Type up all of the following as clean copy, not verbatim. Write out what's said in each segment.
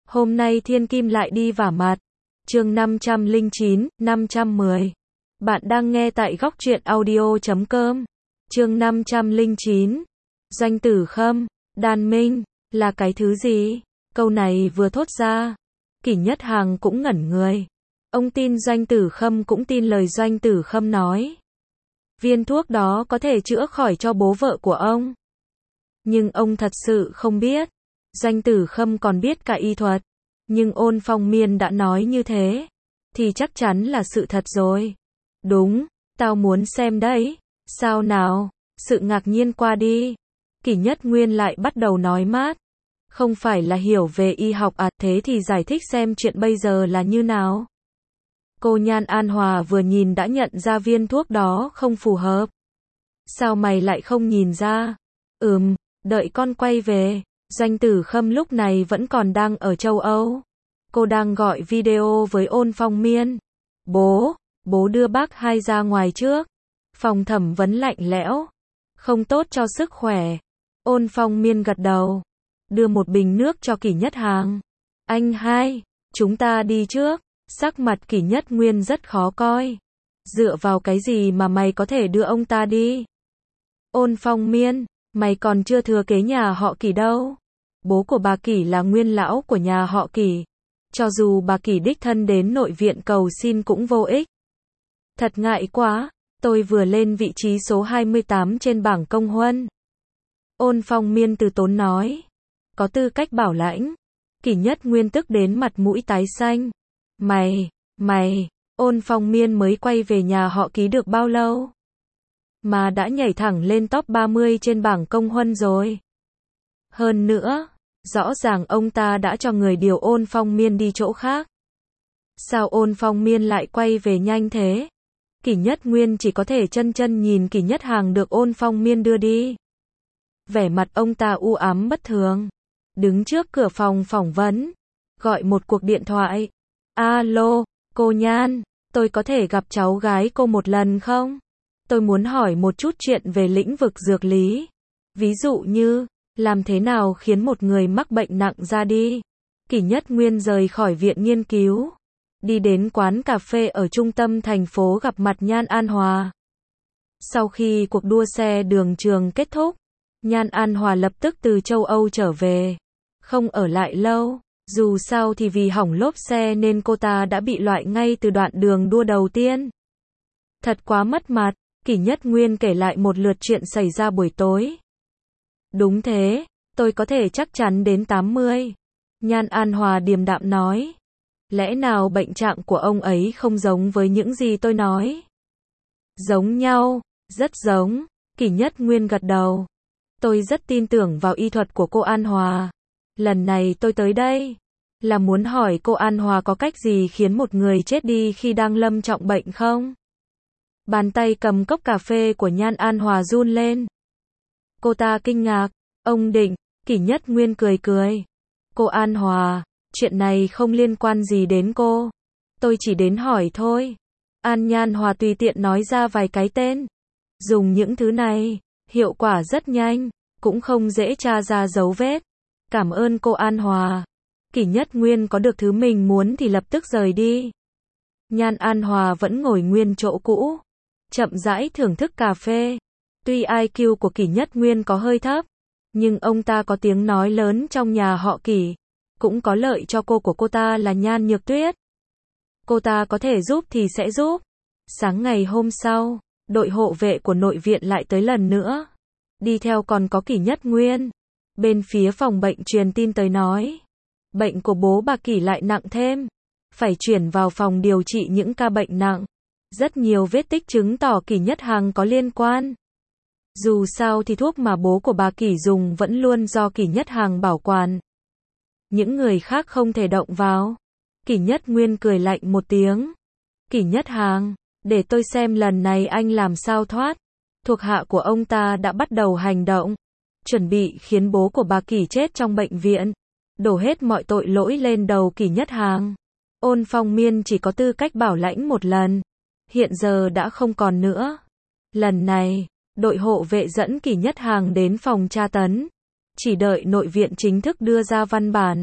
Hôm nay thiên kim lại đi vả mặt. Chương 509, 510. Bạn đang nghe tại góc truyện audio.com. Chương 509. Doanh tử khâm, đàn minh, là cái thứ gì? Câu này vừa thốt ra, Kỷ Nhất Hằng cũng ngẩn người. Ông tin Doanh tử khâm cũng tin lời Doanh tử khâm nói. Viên thuốc đó có thể chữa khỏi cho bố vợ của ông. Nhưng ông thật sự không biết. Doanh tử khâm còn biết cả y thuật. Nhưng Ôn Phong Miên đã nói như thế, thì chắc chắn là sự thật rồi. Đúng, tao muốn xem đấy. Sao nào? Sự ngạc nhiên qua đi. Kỷ Nhất Nguyên lại bắt đầu nói mát. Không phải là hiểu về y học à, thế thì giải thích xem chuyện bây giờ là như nào. Cô Nhan An Hòa vừa nhìn đã nhận ra viên thuốc đó không phù hợp. Sao mày lại không nhìn ra? Đợi con quay về. Doanh tử khâm lúc này vẫn còn đang ở châu Âu. Cô đang gọi video với Ôn Phong Miên. Bố đưa bác hai ra ngoài trước. Phòng thẩm vấn lạnh lẽo. Không tốt cho sức khỏe. Ôn Phong Miên gật đầu. Đưa một bình nước cho Kỷ Nhất Hằng. Anh hai, chúng ta đi trước. Sắc mặt Kỷ Nhất Nguyên rất khó coi. Dựa vào cái gì mà mày có thể đưa ông ta đi? Ôn Phong Miên, mày còn chưa thừa kế nhà họ Kỷ đâu. Bố của bà Kỷ là nguyên lão của nhà họ Kỷ. Cho dù bà Kỷ đích thân đến nội viện cầu xin cũng vô ích. Thật ngại quá, tôi vừa lên vị trí số 28 trên bảng công huân. Ôn Phong Miên từ tốn nói. Có tư cách bảo lãnh. Kỷ Nhất Nguyên tức đến mặt mũi tái xanh. Mày, Ôn Phong Miên mới quay về nhà họ Ký được bao lâu? Mà đã nhảy thẳng lên top 30 trên bảng công huân rồi. Hơn nữa, rõ ràng ông ta đã cho người điều Ôn Phong Miên đi chỗ khác. Sao Ôn Phong Miên lại quay về nhanh thế? Kỷ Nhất Nguyên chỉ có thể chân nhìn Kỷ Nhất Hằng được Ôn Phong Miên đưa đi. Vẻ mặt ông ta u ám bất thường. Đứng trước cửa phòng phỏng vấn. Gọi một cuộc điện thoại. Alo, cô Nhan, tôi có thể gặp cháu gái cô một lần không? Tôi muốn hỏi một chút chuyện về lĩnh vực dược lý. Ví dụ như, làm thế nào khiến một người mắc bệnh nặng ra đi? Kỷ Nhất Nguyên rời khỏi viện nghiên cứu. Đi đến quán cà phê ở trung tâm thành phố gặp mặt Nhan An Hòa. Sau khi cuộc đua xe đường trường kết thúc, Nhan An Hòa lập tức từ châu Âu trở về. Không ở lại lâu. Dù sao thì vì hỏng lốp xe nên cô ta đã bị loại ngay từ đoạn đường đua đầu tiên. Thật quá mất mặt. Kỷ Nhất Nguyên kể lại một lượt chuyện xảy ra buổi tối. Đúng thế, tôi có thể chắc chắn đến 80. Nhan An Hòa điềm đạm nói. Lẽ nào bệnh trạng của ông ấy không giống với những gì tôi nói? Giống nhau, rất giống. Kỷ Nhất Nguyên gật đầu. Tôi rất tin tưởng vào y thuật của cô An Hòa. Lần này tôi tới đây là muốn hỏi cô An Hòa có cách gì khiến một người chết đi khi đang lâm trọng bệnh không? Bàn tay cầm cốc cà phê của Nhan An Hòa run lên. Cô ta kinh ngạc. Ông định. Kỷ Nhất Nguyên cười. Cô An Hòa, chuyện này không liên quan gì đến cô. Tôi chỉ đến hỏi thôi. Nhan Hòa tùy tiện nói ra vài cái tên. Dùng những thứ này, hiệu quả rất nhanh, cũng không dễ tra ra dấu vết. Cảm ơn cô An Hòa. Kỷ Nhất Nguyên có được thứ mình muốn thì lập tức rời đi. Nhan An Hòa vẫn ngồi nguyên chỗ cũ, chậm rãi thưởng thức cà phê. Tuy IQ của Kỷ Nhất Nguyên có hơi thấp, nhưng ông ta có tiếng nói lớn trong nhà họ Kỷ, cũng có lợi cho cô của cô ta là Nhan Nhược Tuyết. Cô ta có thể giúp thì sẽ giúp. Sáng ngày hôm sau, đội hộ vệ của nội viện lại tới lần nữa. Đi theo còn có Kỷ Nhất Nguyên. Bên phía phòng bệnh truyền tin tới nói, bệnh của bố bà Kỷ lại nặng thêm, phải chuyển vào phòng điều trị những ca bệnh nặng. Rất nhiều vết tích chứng tỏ Kỷ Nhất Hằng có liên quan. Dù sao thì thuốc mà bố của bà Kỷ dùng vẫn luôn do Kỷ Nhất Hằng bảo quản. Những người khác không thể động vào. Kỷ Nhất Nguyên cười lạnh một tiếng. Kỷ Nhất Hằng, để tôi xem lần này anh làm sao thoát. Thuộc hạ của ông ta đã bắt đầu hành động. Chuẩn bị khiến bố của bà Kỷ chết trong bệnh viện. Đổ hết mọi tội lỗi lên đầu Kỷ Nhất Hằng. Ôn Phong Miên chỉ có tư cách bảo lãnh một lần. Hiện giờ đã không còn nữa. Lần này, đội hộ vệ dẫn Kỷ Nhất Hằng đến phòng tra tấn. Chỉ đợi nội viện chính thức đưa ra văn bản.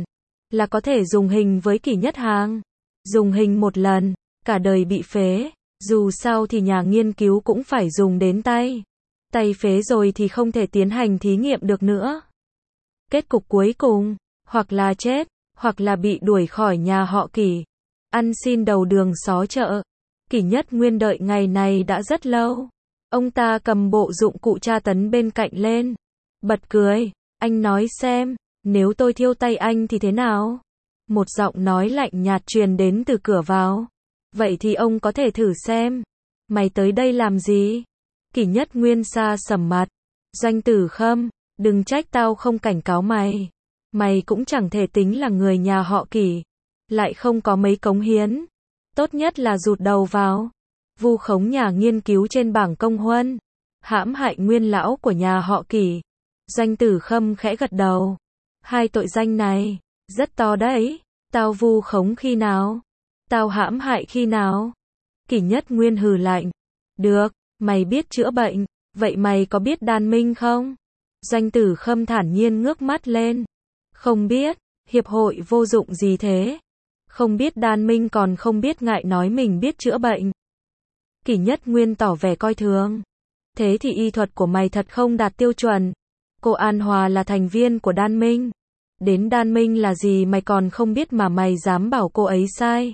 là có thể dùng hình với Kỷ Nhất Hàng. Dùng hình một lần, cả đời bị phế. Dù sao thì nhà nghiên cứu cũng phải dùng đến tay. Tay phế rồi thì không thể tiến hành thí nghiệm được nữa. Kết cục cuối cùng, hoặc là chết, hoặc là bị đuổi khỏi nhà họ Kỷ. Ăn xin đầu đường xó chợ. Kỷ Nhất Nguyên đợi ngày này đã rất lâu. Ông ta cầm bộ dụng cụ tra tấn bên cạnh lên. Bật cười, anh nói xem, nếu tôi thiêu tay anh thì thế nào? Một giọng nói lạnh nhạt truyền đến từ cửa vào. Vậy thì ông có thể thử xem. Mày tới đây làm gì? Kỷ Nhất Nguyên xa sầm mặt. Doanh Tử Khâm, đừng trách tao không cảnh cáo mày. Mày cũng chẳng thể tính là người nhà họ Kỷ. Lại không có mấy cống hiến. Tốt nhất là rụt đầu vào. Vu khống nhà nghiên cứu trên bảng công huân. Hãm hại nguyên lão của nhà họ Kỷ. Doanh Tử Khâm khẽ gật đầu. Hai tội danh này, rất to đấy. Tao vu khống khi nào? Tao hãm hại khi nào? Kỷ Nhất Nguyên hừ lạnh. Được, mày biết chữa bệnh, vậy mày có biết đan minh không? Doanh Tử Khâm thản nhiên ngước mắt lên. Không biết, hiệp hội vô dụng gì thế? Không biết đan minh còn không biết ngại nói mình biết chữa bệnh. Kỷ Nhất Nguyên tỏ vẻ coi thường. Thế thì y thuật của mày thật không đạt tiêu chuẩn. Cô An Hòa là thành viên của đan minh. Đến đan minh là gì mày còn không biết mà mày dám bảo cô ấy sai.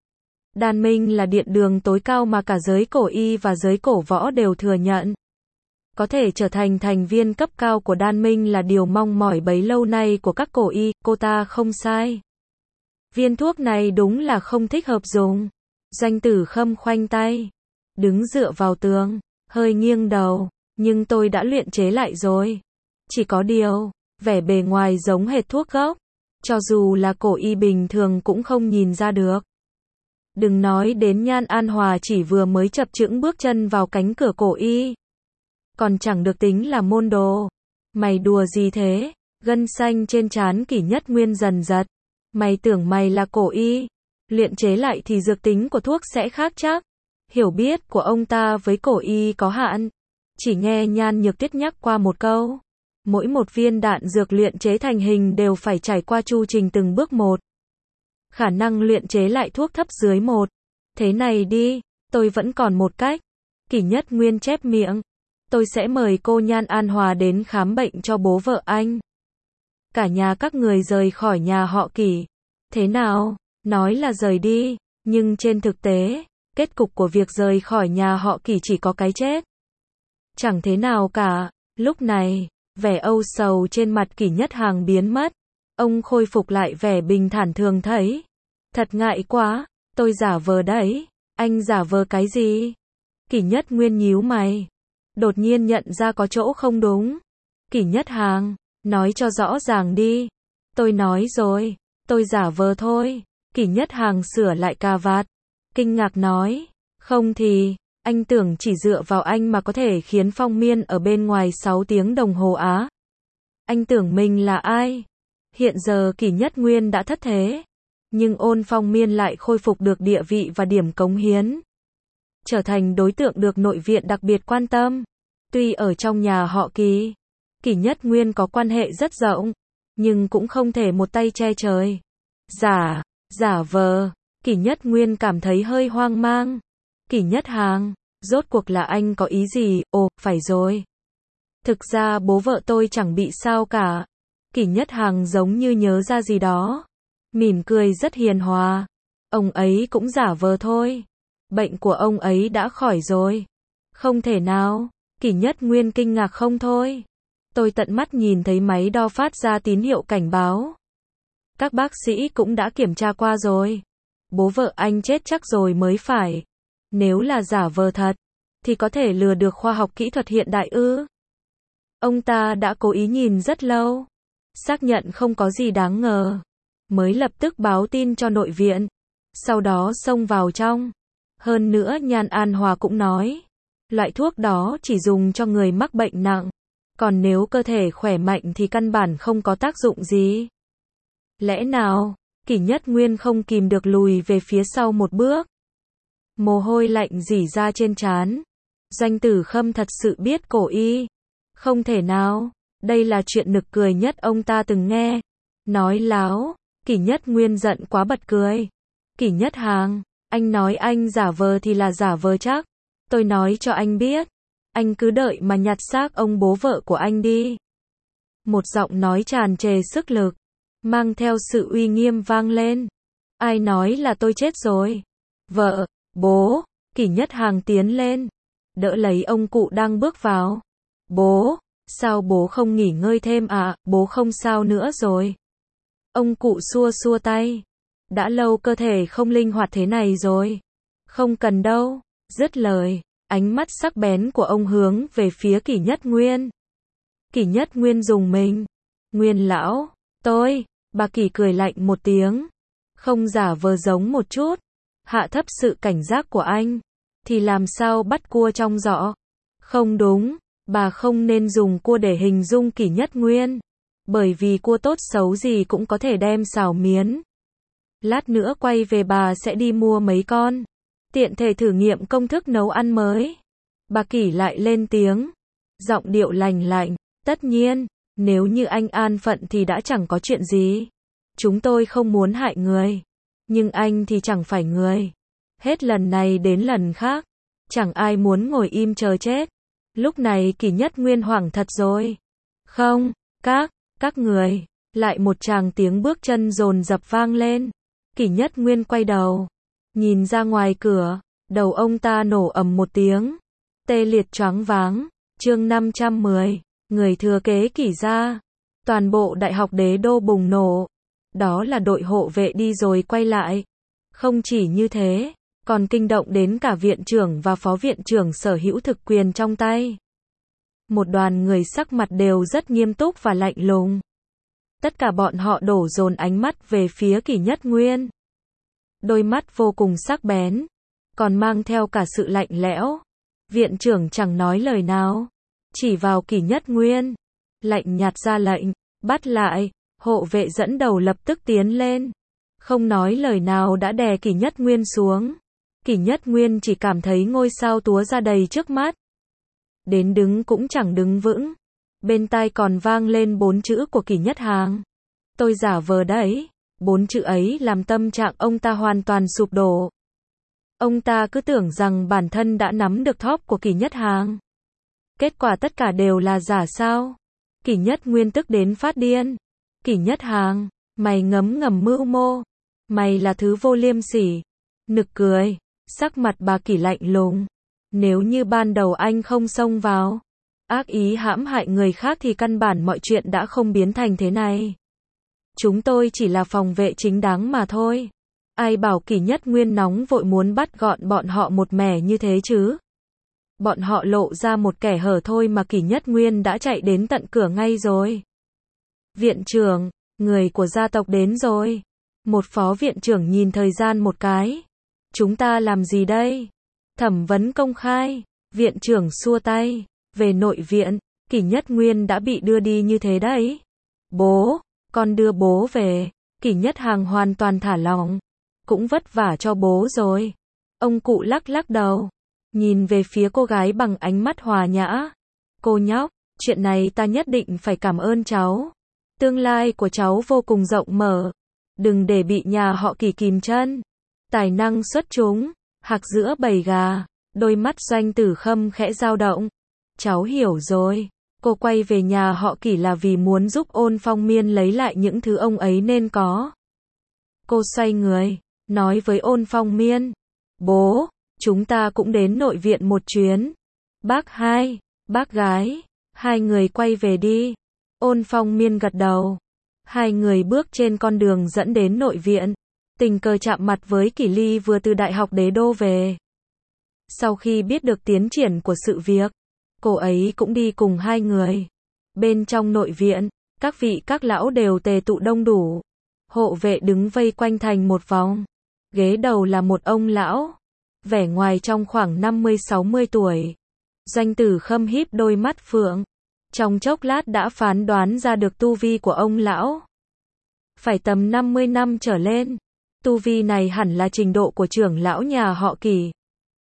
Đan minh là điện đường tối cao mà cả giới cổ y và giới cổ võ đều thừa nhận. Có thể trở thành thành viên cấp cao của đan minh là điều mong mỏi bấy lâu nay của các cổ y, cô ta không sai. Viên thuốc này đúng là không thích hợp dùng. Doanh Tử Khâm khoanh tay, đứng dựa vào tường, hơi nghiêng đầu, nhưng tôi đã luyện chế lại rồi. Chỉ có điều, vẻ bề ngoài giống hệt thuốc gốc, cho dù là cổ y bình thường cũng không nhìn ra được. Đừng nói đến Nhan An Hòa chỉ vừa mới chập chững bước chân vào cánh cửa cổ y. Còn chẳng được tính là môn đồ. Mày đùa gì thế? Gân xanh trên trán Kỷ Nhất Nguyên dần giật. Mày tưởng mày là cổ y. Luyện chế lại thì dược tính của thuốc sẽ khác chắc. Hiểu biết của ông ta với cổ y có hạn. Chỉ nghe Nhan Nhược Tuyết nhắc qua một câu. Mỗi một viên đạn dược luyện chế thành hình đều phải trải qua chu trình từng bước một. Khả năng luyện chế lại thuốc thấp dưới một. Thế này đi, tôi vẫn còn một cách. Kỷ Nhất Nguyên chép miệng. Tôi sẽ mời cô Nhan An Hòa đến khám bệnh cho bố vợ anh. Cả nhà các người rời khỏi nhà họ Kỷ. Thế nào? Nói là rời đi, nhưng trên thực tế, kết cục của việc rời khỏi nhà họ Kỷ chỉ có cái chết. Chẳng thế nào cả. Lúc này, vẻ âu sầu trên mặt Kỷ Nhất Hàng biến mất. Ông khôi phục lại vẻ bình thản thường thấy. Thật ngại quá, tôi giả vờ đấy. Anh giả vờ cái gì? Kỷ Nhất Nguyên nhíu mày. Đột nhiên nhận ra có chỗ không đúng. Kỷ Nhất Hàng, nói cho rõ ràng đi. Tôi nói rồi, tôi giả vờ thôi. Kỷ Nhất Hàng sửa lại cà vạt. Kinh ngạc nói, không thì, anh tưởng chỉ dựa vào anh mà có thể khiến Phong Miên ở bên ngoài 6 tiếng đồng hồ á. Anh tưởng mình là ai? Hiện giờ Kỷ Nhất Nguyên đã thất thế. Nhưng Ôn Phong Miên lại khôi phục được địa vị và điểm cống hiến. Trở thành đối tượng được nội viện đặc biệt quan tâm. Tuy ở trong nhà họ Kỷ, Kỷ Nhất Nguyên có quan hệ rất rộng, nhưng cũng không thể một tay che trời. Giả vờ, Kỷ Nhất Nguyên cảm thấy hơi hoang mang. Kỷ Nhất Hàng, rốt cuộc là anh có ý gì? Ồ, phải rồi. Thực ra bố vợ tôi chẳng bị sao cả. Kỷ Nhất Hàng giống như nhớ ra gì đó. Mỉm cười rất hiền hòa. Ông ấy cũng giả vờ thôi. Bệnh của ông ấy đã khỏi rồi. Không thể nào. Kỷ Nhất Nguyên kinh ngạc không thôi. Tôi tận mắt nhìn thấy máy đo phát ra tín hiệu cảnh báo. Các bác sĩ cũng đã kiểm tra qua rồi. Bố vợ anh chết chắc rồi mới phải. Nếu là giả vờ thật, thì có thể lừa được khoa học kỹ thuật hiện đại ư? Ông ta đã cố ý nhìn rất lâu. Xác nhận không có gì đáng ngờ. Mới lập tức báo tin cho nội viện. Sau đó xông vào trong. Hơn nữa Nhan An Hòa cũng nói. Loại thuốc đó chỉ dùng cho người mắc bệnh nặng. Còn nếu cơ thể khỏe mạnh thì căn bản không có tác dụng gì. Lẽ nào, Kỷ Nhất Nguyên không kìm được lùi về phía sau một bước. Mồ hôi lạnh rỉ ra trên trán. Doanh Tử Khâm thật sự biết cổ y. Không thể nào, đây là chuyện nực cười nhất ông ta từng nghe. Nói láo, Kỷ Nhất Nguyên giận quá bật cười. Kỷ Nhất Hàng, anh nói anh giả vờ thì là giả vờ chắc. Tôi nói cho anh biết. Anh cứ đợi mà nhặt xác ông bố vợ của anh đi. Một giọng nói tràn trề sức lực, mang theo sự uy nghiêm vang lên. Ai nói là tôi chết rồi? Vợ, bố, Kỷ Nhất Hàng tiến lên, đỡ lấy ông cụ đang bước vào. Bố, sao bố không nghỉ ngơi thêm à, bố không sao nữa rồi. Ông cụ xua xua tay. Đã lâu cơ thể không linh hoạt thế này rồi. Không cần đâu, dứt lời, ánh mắt sắc bén của ông hướng về phía Kỷ Nhất Nguyên. Kỷ Nhất Nguyên rùng mình. Nguyên lão, bà Kỷ cười lạnh một tiếng. Không giả vờ giống một chút. Hạ thấp sự cảnh giác của anh. Thì làm sao bắt cua trong giỏ? Không đúng, bà không nên dùng cua để hình dung Kỷ Nhất Nguyên. Bởi vì cua tốt xấu gì cũng có thể đem xào miến. Lát nữa quay về bà sẽ đi mua mấy con. Tiện thể thử nghiệm công thức nấu ăn mới. Bà Kỷ lại lên tiếng. Giọng điệu lành lạnh. Tất nhiên, nếu như anh an phận thì đã chẳng có chuyện gì. Chúng tôi không muốn hại người. Nhưng anh thì chẳng phải người. Hết lần này đến lần khác. Chẳng ai muốn ngồi im chờ chết. Lúc này Kỷ Nhất Nguyên hoảng thật rồi. Không, các người. Lại một tràng tiếng bước chân dồn dập vang lên. Kỷ Nhất Nguyên quay đầu. Nhìn ra ngoài cửa. Đầu ông ta nổ ầm một tiếng. Tê liệt choáng váng. Chương 510. Người thừa kế Kỷ gia. Toàn bộ Đại học Đế Đô bùng nổ. Đó là đội hộ vệ đi rồi quay lại. Không chỉ như thế, còn kinh động đến cả viện trưởng và phó viện trưởng sở hữu thực quyền trong tay. Một đoàn người sắc mặt đều rất nghiêm túc và lạnh lùng. Tất cả bọn họ đổ dồn ánh mắt về phía Kỷ Nhất Nguyên. Đôi mắt vô cùng sắc bén, còn mang theo cả sự lạnh lẽo. Viện trưởng chẳng nói lời nào, chỉ vào Kỷ Nhất Nguyên, lạnh nhạt ra lệnh, bắt lại. Hộ vệ dẫn đầu lập tức tiến lên, không nói lời nào đã đè Kỷ Nhất Nguyên xuống. Kỷ Nhất Nguyên chỉ cảm thấy ngôi sao túa ra đầy trước mắt. Đến đứng cũng chẳng đứng vững. Bên tai còn vang lên 4 chữ của Kỷ Nhất Hàng. Tôi giả vờ đấy. 4 chữ ấy làm tâm trạng ông ta hoàn toàn sụp đổ. Ông ta cứ tưởng rằng bản thân đã nắm được thóp của Kỷ Nhất Hàng. Kết quả tất cả đều là giả sao? Kỷ Nhất Nguyên tức đến phát điên. Kỷ Nhất Hàng, mày ngấm ngầm mưu mô. Mày là thứ vô liêm sỉ. Nực cười. Sắc mặt bà Kỷ lạnh lùng. Nếu như ban đầu anh không xông vào, ác ý hãm hại người khác thì căn bản mọi chuyện đã không biến thành thế này. Chúng tôi chỉ là phòng vệ chính đáng mà thôi. Ai bảo Kỷ Nhất Nguyên nóng vội muốn bắt gọn bọn họ một mẻ như thế chứ? Bọn họ lộ ra một kẻ hở thôi mà Kỷ Nhất Nguyên đã chạy đến tận cửa ngay rồi. Viện trưởng, người của gia tộc đến rồi. Một phó viện trưởng nhìn thời gian một cái. Chúng ta làm gì đây? Thẩm vấn công khai. Viện trưởng xua tay. Về nội viện, Kỷ Nhất Nguyên đã bị đưa đi như thế đấy. Bố, con đưa bố về. Kỷ Nhất Hàng hoàn toàn thả lỏng. Cũng vất vả cho bố rồi. Ông cụ lắc lắc đầu. Nhìn về phía cô gái bằng ánh mắt hòa nhã. Cô nhóc, chuyện này ta nhất định phải cảm ơn cháu. Tương lai của cháu vô cùng rộng mở. Đừng để bị nhà họ Kỷ kìm chân. Tài năng xuất chúng. Hạc giữa bầy gà. Đôi mắt Doanh Tử Khâm khẽ dao động. Cháu hiểu rồi. Cô quay về nhà họ Kỷ là vì muốn giúp Ôn Phong Miên lấy lại những thứ ông ấy nên có. Cô xoay người, nói với Ôn Phong Miên. Bố, chúng ta cũng đến nội viện một chuyến. Bác hai, bác gái, hai người quay về đi. Ôn Phong Miên gật đầu. Hai người bước trên con đường dẫn đến nội viện. Tình cờ chạm mặt với Kỷ Ly vừa từ Đại học Đế Đô về. Sau khi biết được tiến triển của sự việc, cô ấy cũng đi cùng hai người. Bên trong nội viện, các vị các lão đều tề tụ đông đủ. Hộ vệ đứng vây quanh thành một vòng. Ghế đầu là một ông lão. Vẻ ngoài trong khoảng 50-60 tuổi. Doanh Tử Khâm híp đôi mắt phượng. Trong chốc lát đã phán đoán ra được tu vi của ông lão. Phải tầm 50 năm trở lên. Tu vi này hẳn là trình độ của trưởng lão nhà họ Kỷ.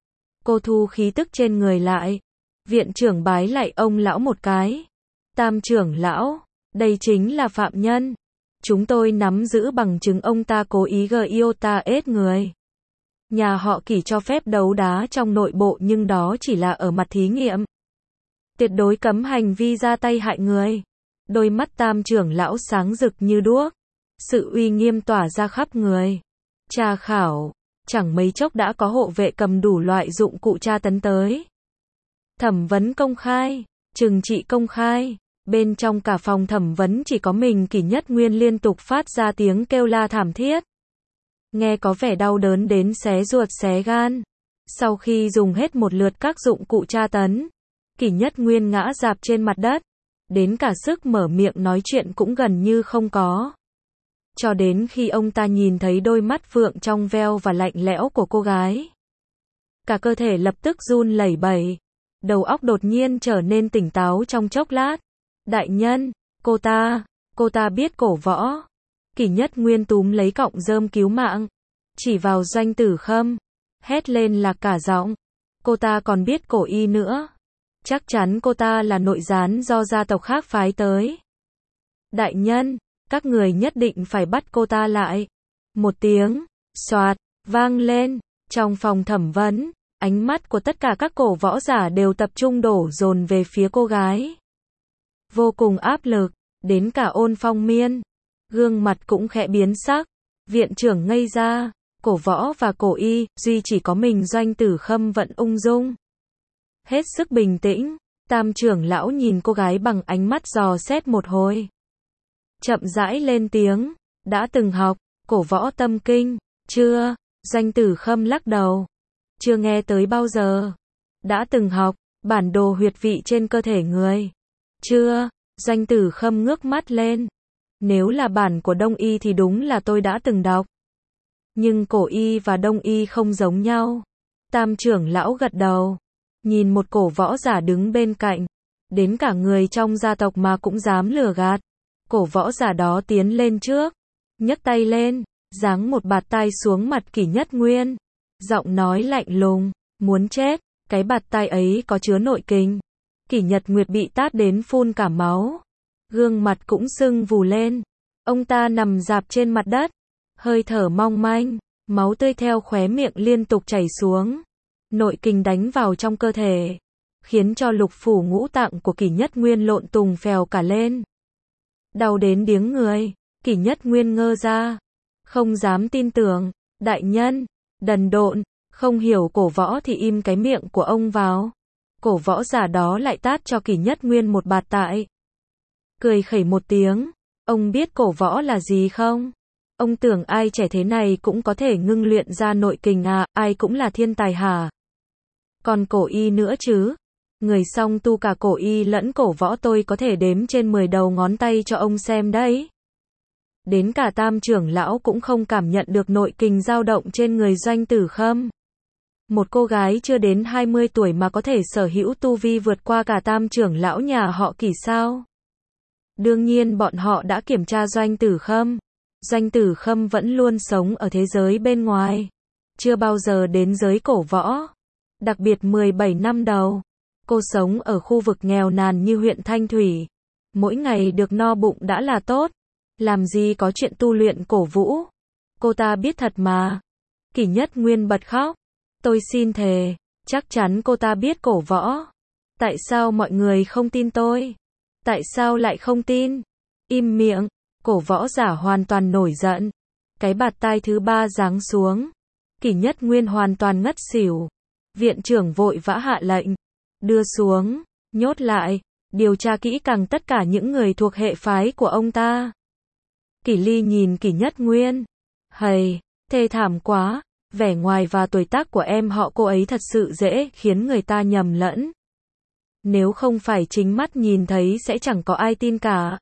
Cô thu khí tức trên người lại. Viện trưởng bái lại ông lão một cái. Tam trưởng lão, đây chính là phạm nhân. Chúng tôi nắm giữ bằng chứng ông ta cố ý giota ết người. Nhà họ Kỷ cho phép đấu đá trong nội bộ nhưng đó chỉ là ở mặt thí nghiệm. Tuyệt đối cấm hành vi ra tay hại người. Đôi mắt Tam trưởng lão sáng rực như đuốc. Sự uy nghiêm tỏa ra khắp người. Tra khảo. Chẳng mấy chốc đã có hộ vệ cầm đủ loại dụng cụ tra tấn tới. Thẩm vấn công khai. Trừng trị công khai. Bên trong cả phòng thẩm vấn chỉ có mình Kỷ Nhất Nguyên liên tục phát ra tiếng kêu la thảm thiết. Nghe có vẻ đau đớn đến xé ruột xé gan. Sau khi dùng hết một lượt các dụng cụ tra tấn, Kỷ Nhất Nguyên ngã rạp trên mặt đất. Đến cả sức mở miệng nói chuyện cũng gần như không có. Cho đến khi ông ta nhìn thấy đôi mắt vượng trong veo và lạnh lẽo của cô gái. Cả cơ thể lập tức run lẩy bẩy. Đầu óc đột nhiên trở nên tỉnh táo trong chốc lát. Đại nhân, cô ta biết cổ võ. Kỷ Nhất Nguyên túm lấy cọng rơm cứu mạng. Chỉ vào Doanh Tử Khâm. Hét lên là cả giọng. Cô ta còn biết cổ y nữa. Chắc chắn cô ta là nội gián do gia tộc khác phái tới. Đại nhân, các người nhất định phải bắt cô ta lại. Một tiếng, xoạt, vang lên. Trong phòng thẩm vấn, ánh mắt của tất cả các cổ võ giả đều tập trung đổ dồn về phía cô gái. Vô cùng áp lực, đến cả Ôn Phong Miên. Gương mặt cũng khẽ biến sắc. Viện trưởng ngây ra. Cổ võ và cổ y, duy chỉ có mình Doanh Tử Khâm vẫn ung dung. Hết sức bình tĩnh, Tam trưởng lão nhìn cô gái bằng ánh mắt dò xét một hồi. Chậm rãi lên tiếng, đã từng học, cổ võ tâm kinh, chưa? Doanh Tử Khâm lắc đầu. Chưa nghe tới bao giờ. Đã từng học, bản đồ huyệt vị trên cơ thể người. Chưa? Doanh Tử Khâm ngước mắt lên. Nếu là bản của Đông y thì đúng là tôi đã từng đọc. Nhưng cổ y và Đông y không giống nhau. Tam trưởng lão gật đầu. Nhìn một cổ võ giả đứng bên cạnh. Đến cả người trong gia tộc mà cũng dám lừa gạt. Cổ võ giả đó tiến lên trước. Nhấc tay lên. Giáng một bạt tai xuống mặt Kỷ Nhất Nguyên. Giọng nói lạnh lùng. Muốn chết. Cái bạt tai ấy có chứa nội kình. Kỷ Nhật Nguyệt bị tát đến phun cả máu. Gương mặt cũng sưng vù lên. Ông ta nằm rạp trên mặt đất. Hơi thở mong manh. Máu tươi theo khóe miệng liên tục chảy xuống. Nội kình đánh vào trong cơ thể. Khiến cho lục phủ ngũ tạng của Kỷ Nhất Nguyên lộn tùng phèo cả lên. Đau đến điếng người. Kỷ Nhất Nguyên ngơ ra. Không dám tin tưởng. Đại nhân. Đần độn. Không hiểu cổ võ thì im cái miệng của ông vào. Cổ võ giả đó lại tát cho Kỷ Nhất Nguyên một bạt tai. Cười khẩy một tiếng. Ông biết cổ võ là gì không? Ông tưởng ai trẻ thế này cũng có thể ngưng luyện ra nội kình à, ai cũng là thiên tài hả? Còn cổ y nữa chứ? Người song tu cả cổ y lẫn cổ võ tôi có thể đếm trên 10 đầu ngón tay cho ông xem đấy. Đến cả Tam trưởng lão cũng không cảm nhận được nội kình dao động trên người Doanh Tử Khâm. Một cô gái chưa đến 20 tuổi mà có thể sở hữu tu vi vượt qua cả Tam trưởng lão nhà họ Kỷ sao? Đương nhiên bọn họ đã kiểm tra Doanh Tử Khâm. Doanh Tử Khâm vẫn luôn sống ở thế giới bên ngoài. Chưa bao giờ đến giới cổ võ. Đặc biệt 17 năm đầu. Cô sống ở khu vực nghèo nàn như huyện Thanh Thủy. Mỗi ngày được no bụng đã là tốt. Làm gì có chuyện tu luyện cổ vũ. Cô ta biết thật mà. Kỷ Nhất Nguyên bật khóc. Tôi xin thề. Chắc chắn cô ta biết cổ võ. Tại sao mọi người không tin tôi? Tại sao lại không tin? Im miệng. Cổ võ giả hoàn toàn nổi giận. Cái bạt tai thứ 3 giáng xuống. Kỷ Nhất Nguyên hoàn toàn ngất xỉu. Viện trưởng vội vã hạ lệnh. Đưa xuống. Nhốt lại. Điều tra kỹ càng tất cả những người thuộc hệ phái của ông ta. Kỷ Ly nhìn Kỷ Nhất Nguyên. Hầy, thê thảm quá. Vẻ ngoài và tuổi tác của em họ cô ấy thật sự dễ khiến người ta nhầm lẫn. Nếu không phải chính mắt nhìn thấy sẽ chẳng có ai tin cả.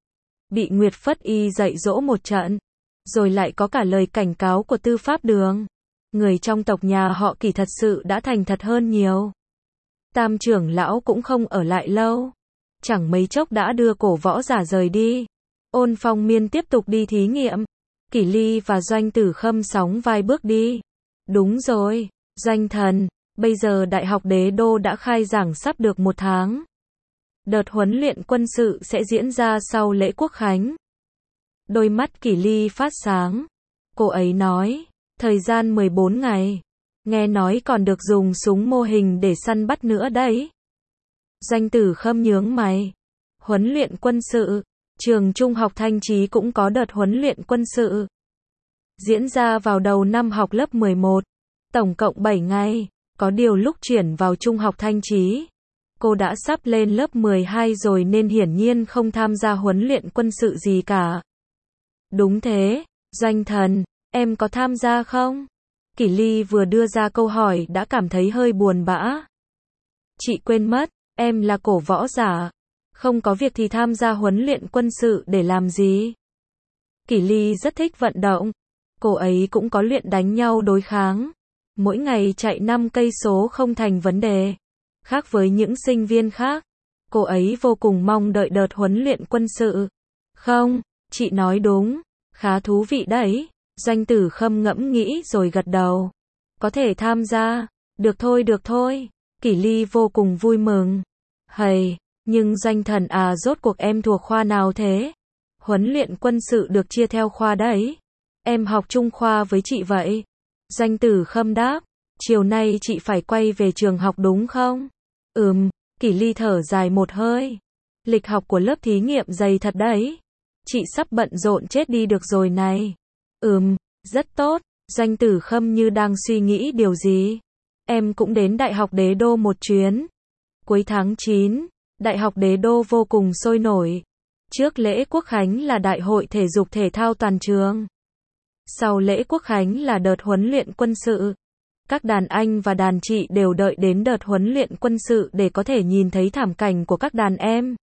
Bị Nguyệt Phất Y dạy dỗ một trận. Rồi lại có cả lời cảnh cáo của Tư Pháp Đường. Người trong tộc nhà họ Kỷ thật sự đã thành thật hơn nhiều. Tam trưởng lão cũng không ở lại lâu. Chẳng mấy chốc đã đưa cổ võ giả rời đi. Ôn Phong Miên tiếp tục đi thí nghiệm. Kỷ Ly và Doanh Tử Khâm sóng vai bước đi. Đúng rồi, Doanh thần, bây giờ Đại học Đế Đô đã khai giảng sắp được 1 tháng. Đợt huấn luyện quân sự sẽ diễn ra sau lễ Quốc khánh. Đôi mắt Kỷ Ly phát sáng. Cô ấy nói, thời gian 14 ngày. Nghe nói còn được dùng súng mô hình để săn bắt nữa đấy. Doanh Tử Khâm nhướng mày. Huấn luyện quân sự. Trường trung học Thanh Chí cũng có đợt huấn luyện quân sự. Diễn ra vào đầu năm học lớp 11. Tổng cộng 7 ngày. Có điều lúc chuyển vào trung học Thanh Chí, cô đã sắp lên lớp 12 rồi nên hiển nhiên không tham gia huấn luyện quân sự gì cả. Đúng thế, Doanh Thần, em có tham gia không? Kỷ Ly vừa đưa ra câu hỏi đã cảm thấy hơi buồn bã. Chị quên mất, em là cổ võ giả. Không có việc thì tham gia huấn luyện quân sự để làm gì? Kỷ Ly rất thích vận động. Cô ấy cũng có luyện đánh nhau đối kháng. Mỗi ngày chạy 5 cây số không thành vấn đề. Khác với những sinh viên khác, cô ấy vô cùng mong đợi đợt huấn luyện quân sự. Không, chị nói đúng, khá thú vị đấy. Doanh Tử Khâm ngẫm nghĩ rồi gật đầu. Có thể tham gia, được thôi. Kỷ Ly vô cùng vui mừng. Hầy, nhưng Doanh Thần à, rốt cuộc em thuộc khoa nào thế? Huấn luyện quân sự được chia theo khoa đấy. Em học chung khoa với chị vậy. Doanh Tử Khâm đáp, chiều nay chị phải quay về trường học đúng không? Kỷ Ly thở dài một hơi. Lịch học của lớp thí nghiệm dày thật đấy. Chị sắp bận rộn chết đi được rồi này. Rất tốt. Doanh Tử Khâm như đang suy nghĩ điều gì. Em cũng đến Đại học Đế Đô một chuyến. Cuối tháng 9, Đại học Đế Đô vô cùng sôi nổi. Trước lễ Quốc Khánh là Đại hội thể dục thể thao toàn trường. Sau lễ Quốc Khánh là đợt huấn luyện quân sự. Các đàn anh và đàn chị đều đợi đến đợt huấn luyện quân sự để có thể nhìn thấy thảm cảnh của các đàn em.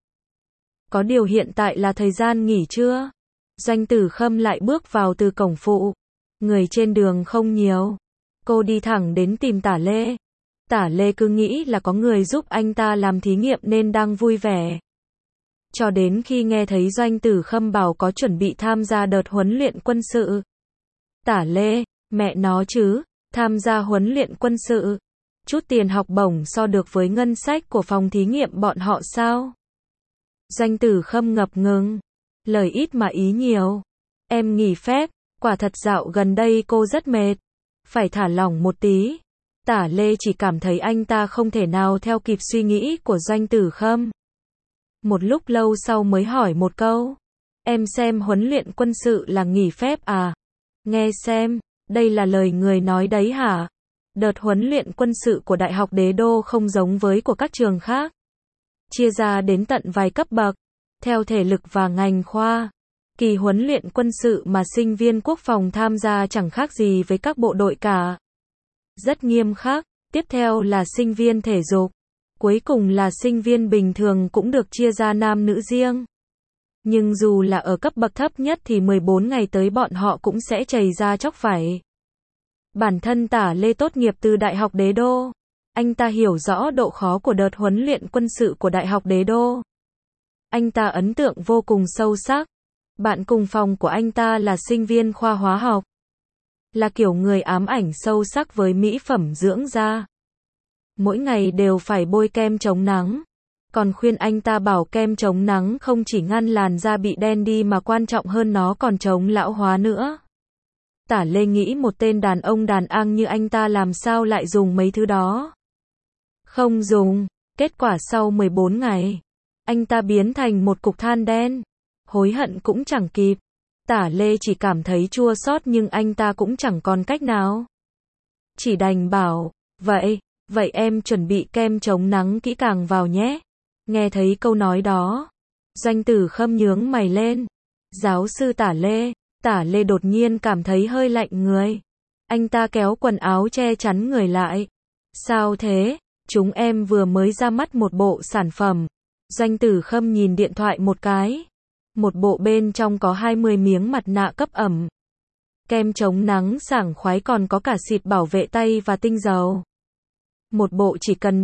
Có điều hiện tại là thời gian nghỉ trưa. Doanh Tử Khâm lại bước vào từ cổng phụ. Người trên đường không nhiều. Cô đi thẳng đến tìm Tả Lê. Tả Lê cứ nghĩ là có người giúp anh ta làm thí nghiệm nên đang vui vẻ. Cho đến khi nghe thấy Doanh Tử Khâm bảo có chuẩn bị tham gia đợt huấn luyện quân sự. Tả Lê, mẹ nó chứ, tham gia huấn luyện quân sự. Chút tiền học bổng so được với ngân sách của phòng thí nghiệm bọn họ sao? Doanh Tử Khâm ngập ngừng. Lời ít mà ý nhiều. Em nghỉ phép, quả thật dạo gần đây cô rất mệt. Phải thả lỏng một tí. Tả Lê chỉ cảm thấy anh ta không thể nào theo kịp suy nghĩ của Doanh Tử Khâm. Một lúc lâu sau mới hỏi một câu. Em xem huấn luyện quân sự là nghỉ phép à? Nghe xem, đây là lời người nói đấy hả? Đợt huấn luyện quân sự của Đại học Đế Đô không giống với của các trường khác. Chia ra đến tận vài cấp bậc, theo thể lực và ngành khoa. Kỳ huấn luyện quân sự mà sinh viên quốc phòng tham gia chẳng khác gì với các bộ đội cả. Rất nghiêm khắc, tiếp theo là sinh viên thể dục. Cuối cùng là sinh viên bình thường cũng được chia ra nam nữ riêng. Nhưng dù là ở cấp bậc thấp nhất thì 14 ngày tới bọn họ cũng sẽ chầy ra chóc vảy. Bản thân Tả Lê tốt nghiệp từ Đại học Đế Đô. Anh ta hiểu rõ độ khó của đợt huấn luyện quân sự của Đại học Đế Đô. Anh ta ấn tượng vô cùng sâu sắc. Bạn cùng phòng của anh ta là sinh viên khoa hóa học. Là kiểu người ám ảnh sâu sắc với mỹ phẩm dưỡng da. Mỗi ngày đều phải bôi kem chống nắng. Còn khuyên anh ta bảo kem chống nắng không chỉ ngăn làn da bị đen đi mà quan trọng hơn nó còn chống lão hóa nữa. Tả Lê nghĩ một tên đàn ông đàn ang như anh ta làm sao lại dùng mấy thứ đó. Không dùng, kết quả sau 14 ngày, anh ta biến thành một cục than đen. Hối hận cũng chẳng kịp. Tả Lê chỉ cảm thấy chua xót nhưng anh ta cũng chẳng còn cách nào. Chỉ đành bảo, vậy em chuẩn bị kem chống nắng kỹ càng vào nhé. Nghe thấy câu nói đó, Doanh Tử Khâm nhướng mày lên. Giáo sư Tả Lê đột nhiên cảm thấy hơi lạnh người. Anh ta kéo quần áo che chắn người lại. Sao thế? Chúng em vừa mới ra mắt một bộ sản phẩm. Doanh Tử Khâm nhìn điện thoại một cái. Một bộ bên trong có 20 miếng mặt nạ cấp ẩm. Kem chống nắng sảng khoái còn có cả xịt bảo vệ tay và tinh dầu. Một bộ chỉ cần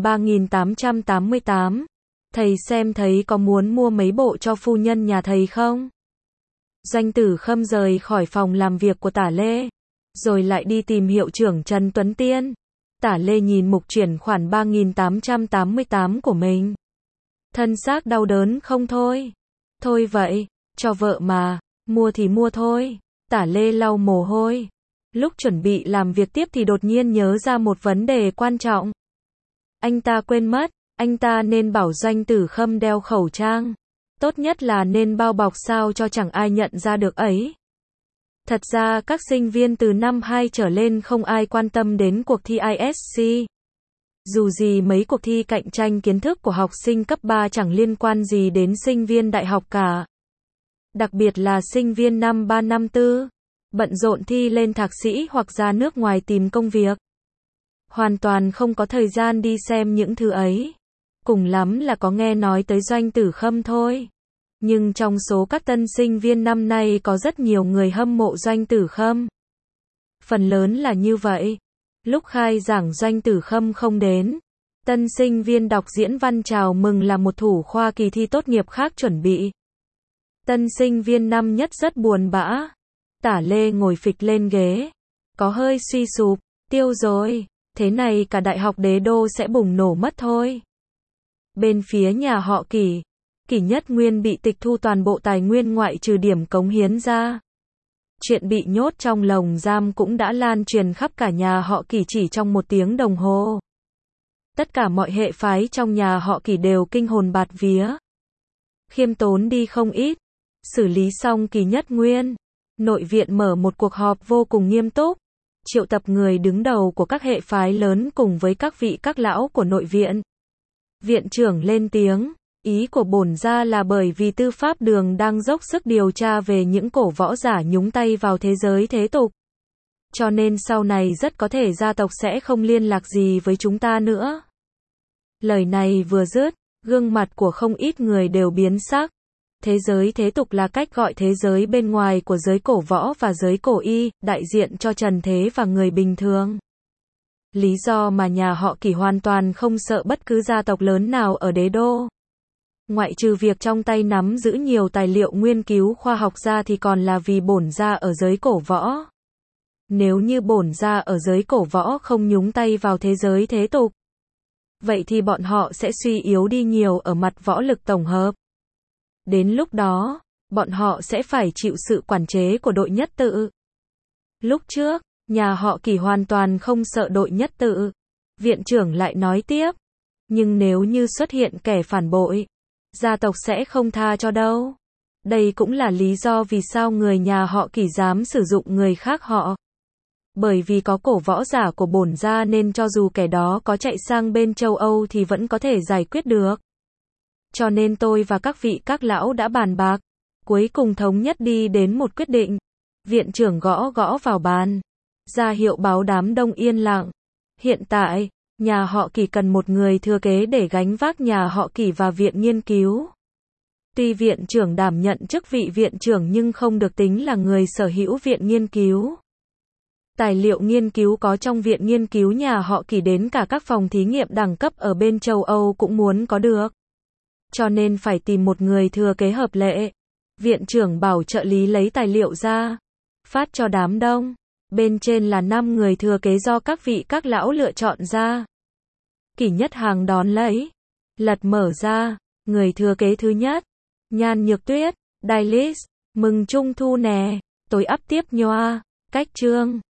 3.888. Thầy xem thấy có muốn mua mấy bộ cho phu nhân nhà thầy không? Doanh Tử Khâm rời khỏi phòng làm việc của Tả Lê. Rồi lại đi tìm hiệu trưởng Trần Tuấn Tiên. Tả Lê nhìn mục chuyển khoản 3.888 của mình. Thân xác đau đớn không thôi. Thôi vậy, cho vợ mà. Mua thì mua thôi. Tả Lê lau mồ hôi. Lúc chuẩn bị làm việc tiếp thì đột nhiên nhớ ra một vấn đề quan trọng. Anh ta quên mất, anh ta nên bảo Doanh Tử Khâm đeo khẩu trang. Tốt nhất là nên bao bọc sao cho chẳng ai nhận ra được ấy. Thật ra các sinh viên từ năm 2 trở lên không ai quan tâm đến cuộc thi ISC. Dù gì mấy cuộc thi cạnh tranh kiến thức của học sinh cấp 3 chẳng liên quan gì đến sinh viên đại học cả. Đặc biệt là sinh viên năm 3 năm 4, bận rộn thi lên thạc sĩ hoặc ra nước ngoài tìm công việc. Hoàn toàn không có thời gian đi xem những thứ ấy. Cùng lắm là có nghe nói tới Doanh Tử Khâm thôi. Nhưng trong số các tân sinh viên năm nay có rất nhiều người hâm mộ Doanh Tử Khâm. Phần lớn là như vậy. Lúc khai giảng Doanh Tử Khâm không đến. Tân sinh viên đọc diễn văn chào mừng là một thủ khoa kỳ thi tốt nghiệp khác chuẩn bị. Tân sinh viên năm nhất rất buồn bã. Tả Lê ngồi phịch lên ghế. Có hơi suy sụp. Tiêu rồi. Thế này cả đại học Đế Đô sẽ bùng nổ mất thôi. Bên phía nhà họ Kỷ, Kỷ Nhất Nguyên bị tịch thu toàn bộ tài nguyên ngoại trừ điểm cống hiến ra. Chuyện bị nhốt trong lồng giam cũng đã lan truyền khắp cả nhà họ Kỷ chỉ trong 1 tiếng đồng hồ. Tất cả mọi hệ phái trong nhà họ Kỷ đều kinh hồn bạt vía. Khiêm tốn đi không ít. Xử lý xong Kỷ Nhất Nguyên, nội viện mở một cuộc họp vô cùng nghiêm túc. Triệu tập người đứng đầu của các hệ phái lớn cùng với các vị các lão của nội viện. Viện trưởng lên tiếng, ý của bổn gia là bởi vì Tư Pháp Đường đang dốc sức điều tra về những cổ võ giả nhúng tay vào thế giới thế tục. Cho nên sau này rất có thể gia tộc sẽ không liên lạc gì với chúng ta nữa. Lời này vừa dứt, gương mặt của không ít người đều biến sắc. Thế giới thế tục là cách gọi thế giới bên ngoài của giới cổ võ và giới cổ y, đại diện cho trần thế và người bình thường. Lý do mà nhà họ Kỷ hoàn toàn không sợ bất cứ gia tộc lớn nào ở Đế Đô. Ngoại trừ việc trong tay nắm giữ nhiều tài liệu nghiên cứu khoa học ra thì còn là vì bổn gia ở giới cổ võ. Nếu như bổn gia ở giới cổ võ không nhúng tay vào thế giới thế tục, vậy thì bọn họ sẽ suy yếu đi nhiều ở mặt võ lực tổng hợp. Đến lúc đó, bọn họ sẽ phải chịu sự quản chế của đội nhất tự. Lúc trước, nhà họ Kỷ hoàn toàn không sợ đội nhất tự. Viện trưởng lại nói tiếp. Nhưng nếu như xuất hiện kẻ phản bội, gia tộc sẽ không tha cho đâu. Đây cũng là lý do vì sao người nhà họ Kỷ dám sử dụng người khác họ. Bởi vì có cổ võ giả của bổn gia nên cho dù kẻ đó có chạy sang bên châu Âu thì vẫn có thể giải quyết được. Cho nên tôi và các vị các lão đã bàn bạc, cuối cùng thống nhất đi đến một quyết định. Viện trưởng gõ gõ vào bàn, ra hiệu báo đám đông yên lặng. Hiện tại, nhà họ Kỷ cần một người thừa kế để gánh vác nhà họ Kỷ và viện nghiên cứu. Tuy viện trưởng đảm nhận chức vị viện trưởng nhưng không được tính là người sở hữu viện nghiên cứu. Tài liệu nghiên cứu có trong viện nghiên cứu nhà họ Kỷ đến cả các phòng thí nghiệm đẳng cấp ở bên châu Âu cũng muốn có được. Cho nên phải tìm một người thừa kế hợp lệ. Viện trưởng bảo trợ lý lấy tài liệu ra, phát cho đám đông. Bên trên là 5 người thừa kế do các vị các lão lựa chọn ra. Kỷ Nhất Hàng đón lấy, lật mở ra, người thừa kế thứ nhất, Nhan Nhược Tuyết, Dailies, mừng Trung thu nè, tối ắp tiếp nhoa, cách chương.